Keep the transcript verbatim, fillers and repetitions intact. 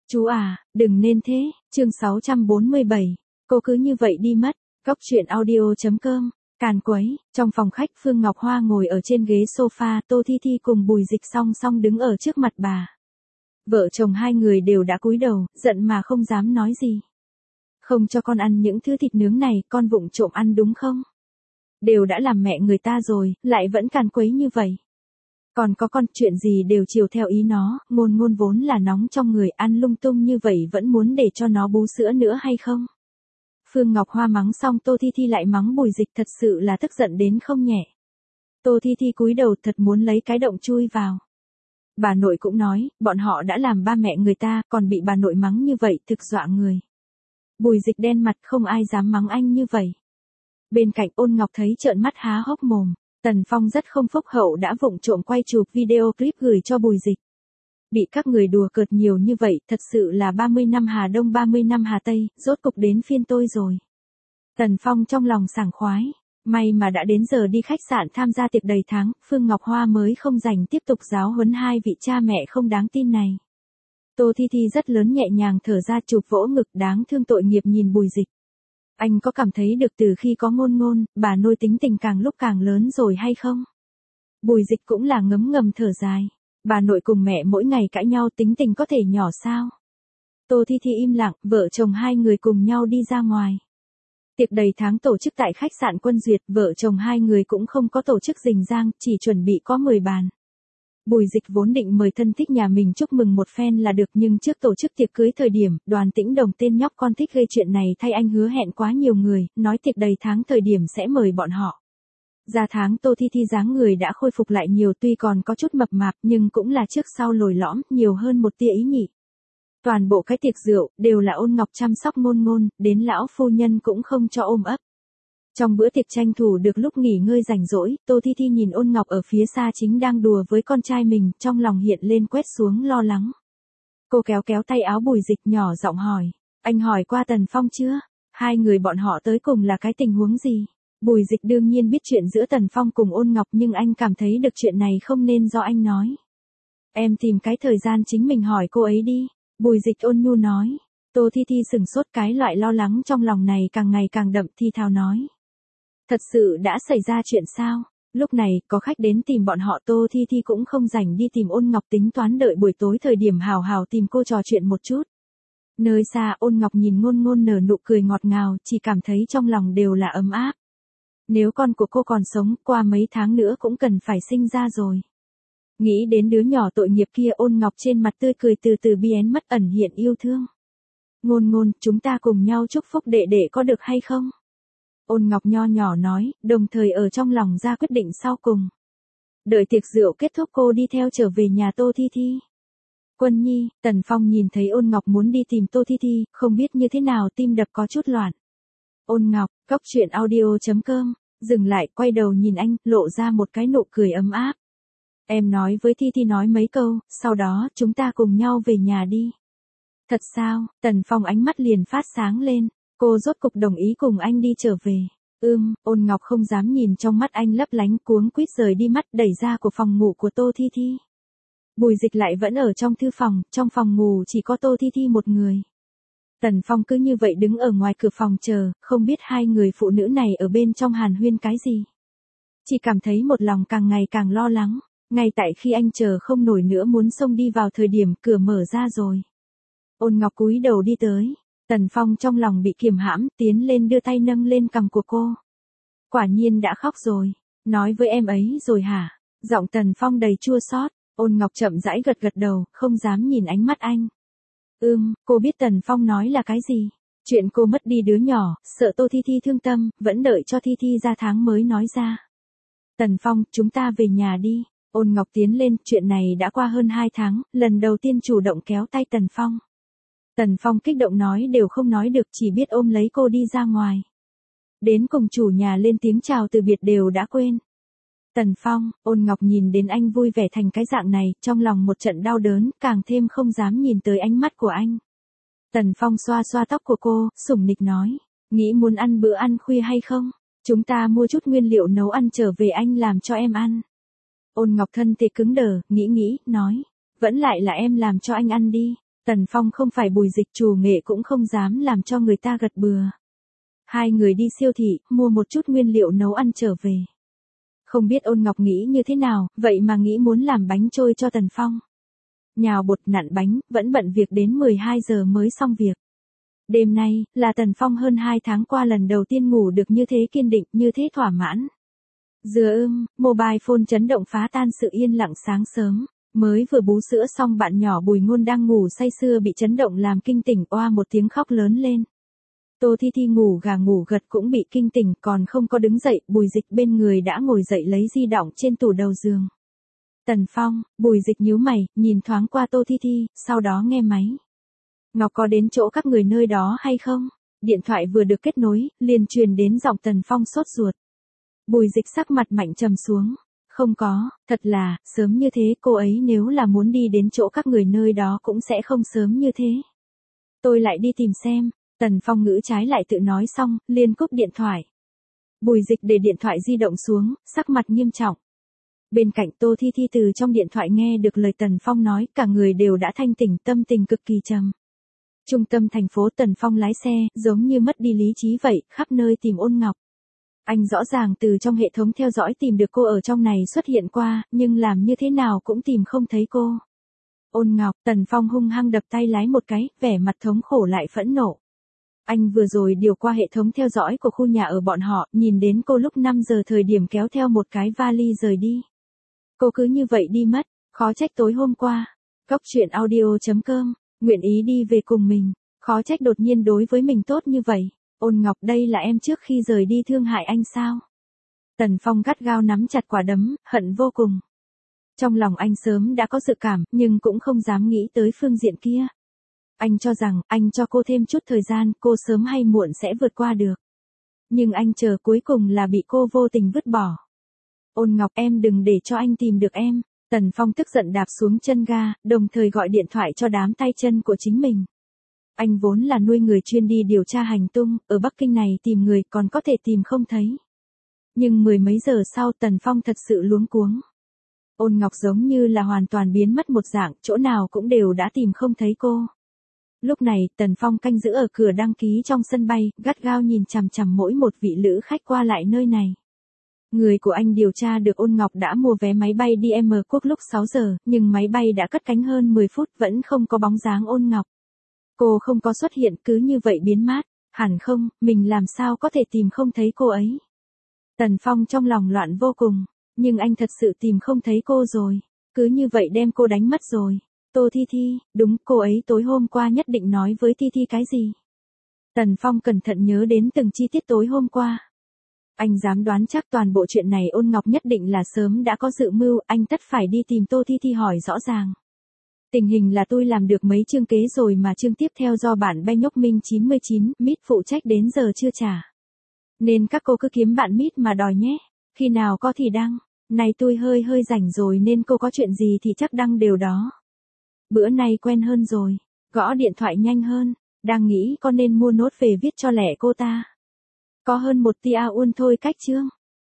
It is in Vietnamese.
Chú à, đừng nên thế, chương sáu trăm bốn mươi bảy, cô cứ như vậy đi mất, góc truyện audio.com, càn quấy, trong phòng khách Phương Ngọc Hoa ngồi ở trên ghế sofa, Tô Thi Thi cùng Bùi Dịch song song đứng ở trước mặt bà. Vợ chồng hai người đều đã cúi đầu, giận mà không dám nói gì. Không cho con ăn những thứ thịt nướng này, con vụng trộm ăn đúng không? Đều đã làm mẹ người ta rồi, lại vẫn càn quấy như vậy. Còn có con, chuyện gì đều chiều theo ý nó, ngôn ngôn vốn là nóng trong người, ăn lung tung như vậy vẫn muốn để cho nó bú sữa nữa hay không? Phương Ngọc Hoa mắng xong Tô Thi Thi lại mắng Bùi Dịch, thật sự là tức giận đến không nhẹ. Tô Thi Thi cúi đầu thật muốn lấy cái động chui vào. Bà nội cũng nói, bọn họ đã làm ba mẹ người ta, còn bị bà nội mắng như vậy, thực dọa người. Bùi Dịch đen mặt, không ai dám mắng anh như vậy. Bên cạnh Ôn Ngọc thấy trợn mắt há hốc mồm. Tần Phong rất không phúc hậu đã vụng trộm quay chụp video clip gửi cho Bùi Dịch. Bị các người đùa cợt nhiều như vậy, thật sự là ba mươi năm Hà Đông ba mươi năm Hà Tây, rốt cục đến phiên tôi rồi. Tần Phong trong lòng sảng khoái, may mà đã đến giờ đi khách sạn tham gia tiệc đầy tháng, Phương Ngọc Hoa mới không rảnh tiếp tục giáo huấn hai vị cha mẹ không đáng tin này. Tô Thi Thi rất lớn nhẹ nhàng thở ra, chụp vỗ ngực, đáng thương tội nghiệp nhìn Bùi Dịch. Anh có cảm thấy được từ khi có ngôn ngôn, bà nôi tính tình càng lúc càng lớn rồi hay không? Bùi Dịch cũng là ngấm ngầm thở dài. Bà nội cùng mẹ mỗi ngày cãi nhau, tính tình có thể nhỏ sao? Tô Thi Thi im lặng, vợ chồng hai người cùng nhau đi ra ngoài. Tiệc đầy tháng tổ chức tại khách sạn Quân Duyệt, vợ chồng hai người cũng không có tổ chức rình rang, chỉ chuẩn bị có mười bàn. Bùi Dịch vốn định mời thân thích nhà mình chúc mừng một phen là được, nhưng trước tổ chức tiệc cưới thời điểm, Đoàn Tĩnh Đồng tên nhóc con thích gây chuyện này thay anh hứa hẹn quá nhiều người, nói tiệc đầy tháng thời điểm sẽ mời bọn họ. Ra tháng Tô Thi Thi dáng người đã khôi phục lại nhiều, tuy còn có chút mập mạp nhưng cũng là trước sau lồi lõm, nhiều hơn một tia ý nhị. Toàn bộ cái tiệc rượu, đều là Ôn Ngọc chăm sóc ngôn ngôn, đến lão phu nhân cũng không cho ôm ấp. Trong bữa tiệc tranh thủ được lúc nghỉ ngơi rảnh rỗi, Tô Thi Thi nhìn Ôn Ngọc ở phía xa chính đang đùa với con trai mình, trong lòng hiện lên quét xuống lo lắng. Cô kéo kéo tay áo Bùi Dịch nhỏ giọng hỏi, anh hỏi qua Tần Phong chưa? Hai người bọn họ tới cùng là cái tình huống gì? Bùi Dịch đương nhiên biết chuyện giữa Tần Phong cùng Ôn Ngọc, nhưng anh cảm thấy được chuyện này không nên do anh nói. Em tìm cái thời gian chính mình hỏi cô ấy đi. Bùi Dịch ôn nhu nói. Tô Thi Thi sừng sốt, cái loại lo lắng trong lòng này càng ngày càng đậm, thi thào nói. Thật sự đã xảy ra chuyện sao? Lúc này, có khách đến tìm bọn họ, Tô Thi Thi cũng không rảnh đi tìm Ôn Ngọc, tính toán đợi buổi tối thời điểm hào hào tìm cô trò chuyện một chút. Nơi xa Ôn Ngọc nhìn ngôn ngôn nở nụ cười ngọt ngào, chỉ cảm thấy trong lòng đều là ấm áp. Nếu con của cô còn sống, qua mấy tháng nữa cũng cần phải sinh ra rồi. Nghĩ đến đứa nhỏ tội nghiệp kia, Ôn Ngọc trên mặt tươi cười từ từ biến mất, ẩn hiện yêu thương. Ngôn ngôn, chúng ta cùng nhau chúc phúc đệ đệ có được hay không? Ôn Ngọc nho nhỏ nói, đồng thời ở trong lòng ra quyết định sau cùng. Đợi tiệc rượu kết thúc cô đi theo trở về nhà Tô Thi Thi. Quân Nhi, Tần Phong nhìn thấy Ôn Ngọc muốn đi tìm Tô Thi Thi, không biết như thế nào tim đập có chút loạn. Ôn Ngọc, góc truyện audio.com, dừng lại, quay đầu nhìn anh, lộ ra một cái nụ cười ấm áp. Em nói với Thi Thi nói mấy câu, sau đó chúng ta cùng nhau về nhà đi. Thật sao? Tần Phong ánh mắt liền phát sáng lên. Cô rốt cục đồng ý cùng anh đi trở về. Ưm, Ôn Ngọc không dám nhìn trong mắt anh lấp lánh, cuống quýt rời đi mắt, đẩy ra của phòng ngủ của Tô Thi Thi. Bùi Dịch lại vẫn ở trong thư phòng, trong phòng ngủ chỉ có Tô Thi Thi một người. Tần Phong cứ như vậy đứng ở ngoài cửa phòng chờ, không biết hai người phụ nữ này ở bên trong hàn huyên cái gì. Chỉ cảm thấy một lòng càng ngày càng lo lắng, ngay tại khi anh chờ không nổi nữa muốn xông đi vào thời điểm cửa mở ra rồi. Ôn Ngọc cúi đầu đi tới, Tần Phong trong lòng bị kiềm hãm, tiến lên đưa tay nâng lên cằm của cô. Quả nhiên đã khóc rồi, nói với em ấy rồi hả? Giọng Tần Phong đầy chua xót. Ôn Ngọc chậm rãi gật gật đầu, không dám nhìn ánh mắt anh. Ừm, cô biết Tần Phong nói là cái gì? Chuyện cô mất đi đứa nhỏ, sợ Tô Thi Thi thương tâm, vẫn đợi cho Thi Thi ra tháng mới nói ra. Tần Phong, chúng ta về nhà đi. Ôn Ngọc tiến lên, chuyện này đã qua hơn hai tháng, lần đầu tiên chủ động kéo tay Tần Phong. Tần Phong kích động nói đều không nói được, chỉ biết ôm lấy cô đi ra ngoài. Đến cùng chủ nhà lên tiếng chào từ biệt đều đã quên. Tần Phong, Ôn Ngọc nhìn đến anh vui vẻ thành cái dạng này, trong lòng một trận đau đớn, càng thêm không dám nhìn tới ánh mắt của anh. Tần Phong xoa xoa tóc của cô, sủng nịch nói, nghĩ muốn ăn bữa ăn khuya hay không? Chúng ta mua chút nguyên liệu nấu ăn trở về anh làm cho em ăn. Ôn Ngọc thân thể cứng đờ, nghĩ nghĩ, nói, vẫn lại là em làm cho anh ăn đi. Tần Phong không phải Bùi Dịch, chủ nghệ cũng không dám làm cho người ta gật bừa. Hai người đi siêu thị, mua một chút nguyên liệu nấu ăn trở về. Không biết Ôn Ngọc nghĩ như thế nào, vậy mà nghĩ muốn làm bánh trôi cho Tần Phong. Nhào bột nặn bánh, vẫn bận việc đến mười hai giờ mới xong việc. Đêm nay, là Tần Phong hơn hai tháng qua lần đầu tiên ngủ được như thế kiên định, như thế thỏa mãn. Dừa ưm, mobile phone chấn động phá tan sự yên lặng sáng sớm. Mới vừa bú sữa xong bạn nhỏ Bùi Ngôn đang ngủ say sưa bị chấn động làm kinh tỉnh, oa một tiếng khóc lớn lên. Tô Thi Thi ngủ gà ngủ gật cũng bị kinh tỉnh, còn không có đứng dậy, Bùi Dịch bên người đã ngồi dậy lấy di động trên tủ đầu giường. Tần Phong, Bùi Dịch nhíu mày, nhìn thoáng qua Tô Thi Thi, sau đó nghe máy. Ngọc có đến chỗ các người nơi đó hay không? Điện thoại vừa được kết nối, liền truyền đến giọng Tần Phong sốt ruột. Bùi Dịch sắc mặt mạnh trầm xuống. Không có, thật là, sớm như thế cô ấy nếu là muốn đi đến chỗ các người nơi đó cũng sẽ không sớm như thế. Tôi lại đi tìm xem, Tần Phong ngữ trái lại tự nói xong, liền cúp điện thoại. Bùi Dịch để điện thoại di động xuống, sắc mặt nghiêm trọng. Bên cạnh Tô Thi Thi từ trong điện thoại nghe được lời Tần Phong nói, cả người đều đã thanh tỉnh, tâm tình cực kỳ trầm. Trung tâm thành phố, Tần Phong lái xe, giống như mất đi lý trí vậy, khắp nơi tìm Ôn Ngọc. Anh rõ ràng từ trong hệ thống theo dõi tìm được cô ở trong này xuất hiện qua, nhưng làm như thế nào cũng tìm không thấy cô. Ôn Ngọc, Tần Phong hung hăng đập tay lái một cái, vẻ mặt thống khổ lại phẫn nộ. Anh vừa rồi điều qua hệ thống theo dõi của khu nhà ở bọn họ, nhìn đến cô lúc năm giờ thời điểm kéo theo một cái vali rời đi. Cô cứ như vậy đi mất, khó trách tối hôm qua. Góc truyện audio chấm com, nguyện ý đi về cùng mình, khó trách đột nhiên đối với mình tốt như vậy. Ôn Ngọc, đây là em trước khi rời đi thương hại anh sao? Tần Phong gắt gao nắm chặt quả đấm, hận vô cùng. Trong lòng anh sớm đã có dự cảm, nhưng cũng không dám nghĩ tới phương diện kia. Anh cho rằng, anh cho cô thêm chút thời gian, cô sớm hay muộn sẽ vượt qua được. Nhưng anh chờ cuối cùng là bị cô vô tình vứt bỏ. Ôn Ngọc, em đừng để cho anh tìm được em. Tần Phong tức giận đạp xuống chân ga, đồng thời gọi điện thoại cho đám tay chân của chính mình. Anh vốn là nuôi người chuyên đi điều tra hành tung, ở Bắc Kinh này tìm người còn có thể tìm không thấy. Nhưng mười mấy giờ sau Tần Phong thật sự luống cuống. Ôn Ngọc giống như là hoàn toàn biến mất một dạng, chỗ nào cũng đều đã tìm không thấy cô. Lúc này, Tần Phong canh giữ ở cửa đăng ký trong sân bay, gắt gao nhìn chằm chằm mỗi một vị lữ khách qua lại nơi này. Người của anh điều tra được Ôn Ngọc đã mua vé máy bay đi M Quốc lúc sáu giờ, nhưng máy bay đã cất cánh hơn mười phút vẫn không có bóng dáng Ôn Ngọc. Cô không có xuất hiện, cứ như vậy biến mất. Hẳn không, mình làm sao có thể tìm không thấy cô ấy. Tần Phong trong lòng loạn vô cùng, nhưng anh thật sự tìm không thấy cô rồi. Cứ như vậy đem cô đánh mất rồi. Tô Thi Thi, đúng, cô ấy tối hôm qua nhất định nói với Thi Thi cái gì? Tần Phong cẩn thận nhớ đến từng chi tiết tối hôm qua. Anh dám đoán chắc toàn bộ chuyện này Ôn Ngọc nhất định là sớm đã có dự mưu, anh tất phải đi tìm Tô Thi Thi hỏi rõ ràng. Tình hình là tôi làm được mấy chương kế rồi mà chương tiếp theo do bạn Bay Nhóc Minh chín mươi chín, Mít phụ trách đến giờ chưa trả. Nên các cô cứ kiếm bạn Mít mà đòi nhé, khi nào có thì đăng. Này tôi hơi hơi rảnh rồi nên cô có chuyện gì thì chắc đăng đều đó. Bữa nay quen hơn rồi, gõ điện thoại nhanh hơn, đang nghĩ có nên mua nốt về viết cho lẻ cô ta. Có hơn một tia uôn thôi cách chương.